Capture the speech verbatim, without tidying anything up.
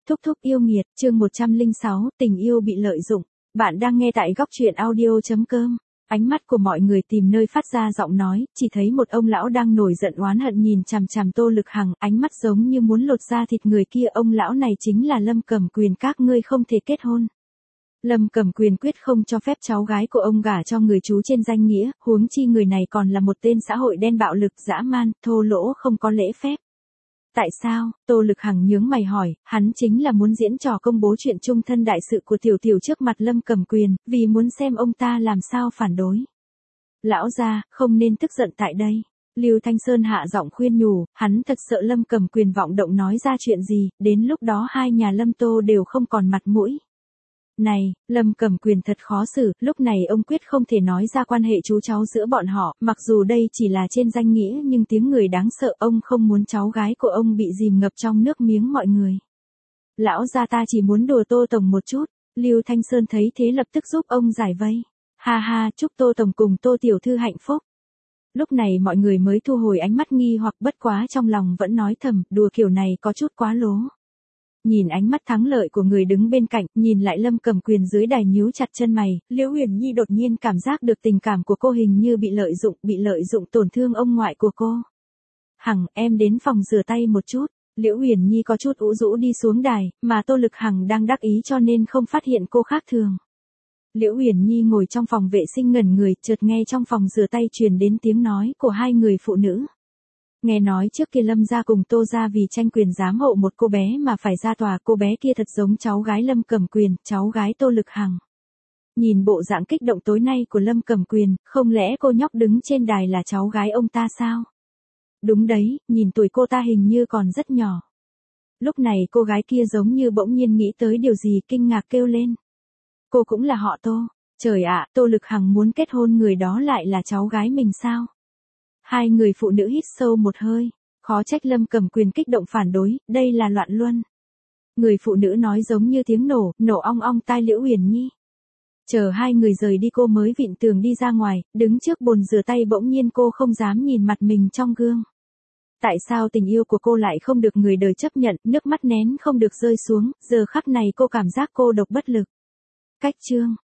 Thúc thúc yêu nghiệt, chương một trăm lẻ sáu, tình yêu bị lợi dụng. Bạn đang nghe tại góc truyện audio.com. Ánh mắt của mọi người tìm nơi phát ra giọng nói, chỉ thấy một ông lão đang nổi giận oán hận nhìn chằm chằm Tô Lực Hằng, ánh mắt giống như muốn lột da thịt người kia. Ông lão này chính là Lâm Cẩm Quyền, các ngươi không thể kết hôn. Lâm Cẩm Quyền quyết không cho phép cháu gái của ông gả cho người chú trên danh nghĩa, huống chi người này còn là một tên xã hội đen bạo lực dã man, thô lỗ không có lễ phép. Tại sao? Tô Lực Hằng nhướng mày hỏi, hắn chính là muốn diễn trò công bố chuyện chung thân đại sự của Tiểu Tiểu trước mặt Lâm Cẩm Quyền, vì muốn xem ông ta làm sao phản đối. Lão gia, không nên tức giận tại đây. Lưu Thanh Sơn hạ giọng khuyên nhủ, hắn thật sợ Lâm Cẩm Quyền vọng động nói ra chuyện gì, đến lúc đó hai nhà Lâm Tô đều không còn mặt mũi. Này, Lâm Cẩm Quyền thật khó xử, lúc này ông quyết không thể nói ra quan hệ chú cháu giữa bọn họ, mặc dù đây chỉ là trên danh nghĩa nhưng tiếng người đáng sợ, ông không muốn cháu gái của ông bị dìm ngập trong nước miếng mọi người. Lão gia ta chỉ muốn đùa Tô Tổng một chút, Lưu Thanh Sơn thấy thế lập tức giúp ông giải vây. Ha ha, chúc Tô Tổng cùng Tô Tiểu Thư hạnh phúc. Lúc này mọi người mới thu hồi ánh mắt nghi hoặc, bất quá trong lòng vẫn nói thầm, đùa kiểu này có chút quá lố. Nhìn ánh mắt thắng lợi của người đứng bên cạnh, nhìn lại Lâm Cẩm Quyền dưới đài nhíu chặt chân mày, Liễu Uyển Nhi đột nhiên cảm giác được tình cảm của cô hình như bị lợi dụng, bị lợi dụng tổn thương ông ngoại của cô. Hằng, em đến phòng rửa tay một chút. Liễu Uyển Nhi có chút ủ rũ đi xuống đài, mà Tô Lực Hằng đang đắc ý cho nên không phát hiện cô khác thường. Liễu Uyển Nhi ngồi trong phòng vệ sinh ngẩn người, chợt nghe trong phòng rửa tay truyền đến tiếng nói của hai người phụ nữ. Nghe nói trước kia Lâm gia cùng Tô gia vì tranh quyền giám hộ một cô bé mà phải ra tòa, cô bé kia thật giống cháu gái Lâm Cẩm Quyền, cháu gái Tô Lực Hằng. Nhìn bộ dạng kích động tối nay của Lâm Cẩm Quyền, không lẽ cô nhóc đứng trên đài là cháu gái ông ta sao? Đúng đấy, nhìn tuổi cô ta hình như còn rất nhỏ. Lúc này cô gái kia giống như bỗng nhiên nghĩ tới điều gì, kinh ngạc kêu lên. Cô cũng là họ Tô. Trời ạ, Tô Lực Hằng muốn kết hôn người đó lại là cháu gái mình sao? Hai người phụ nữ hít sâu một hơi, khó trách Lâm Cẩm Quyền kích động phản đối, đây là loạn luân. Người phụ nữ nói giống như tiếng nổ, nổ ong ong tai Liễu Uyển Nhi. Chờ hai người rời đi cô mới vịn tường đi ra ngoài, đứng trước bồn rửa tay bỗng nhiên cô không dám nhìn mặt mình trong gương. Tại sao tình yêu của cô lại không được người đời chấp nhận, nước mắt nén không được rơi xuống, giờ khắc này cô cảm giác cô độc bất lực. Cách chương.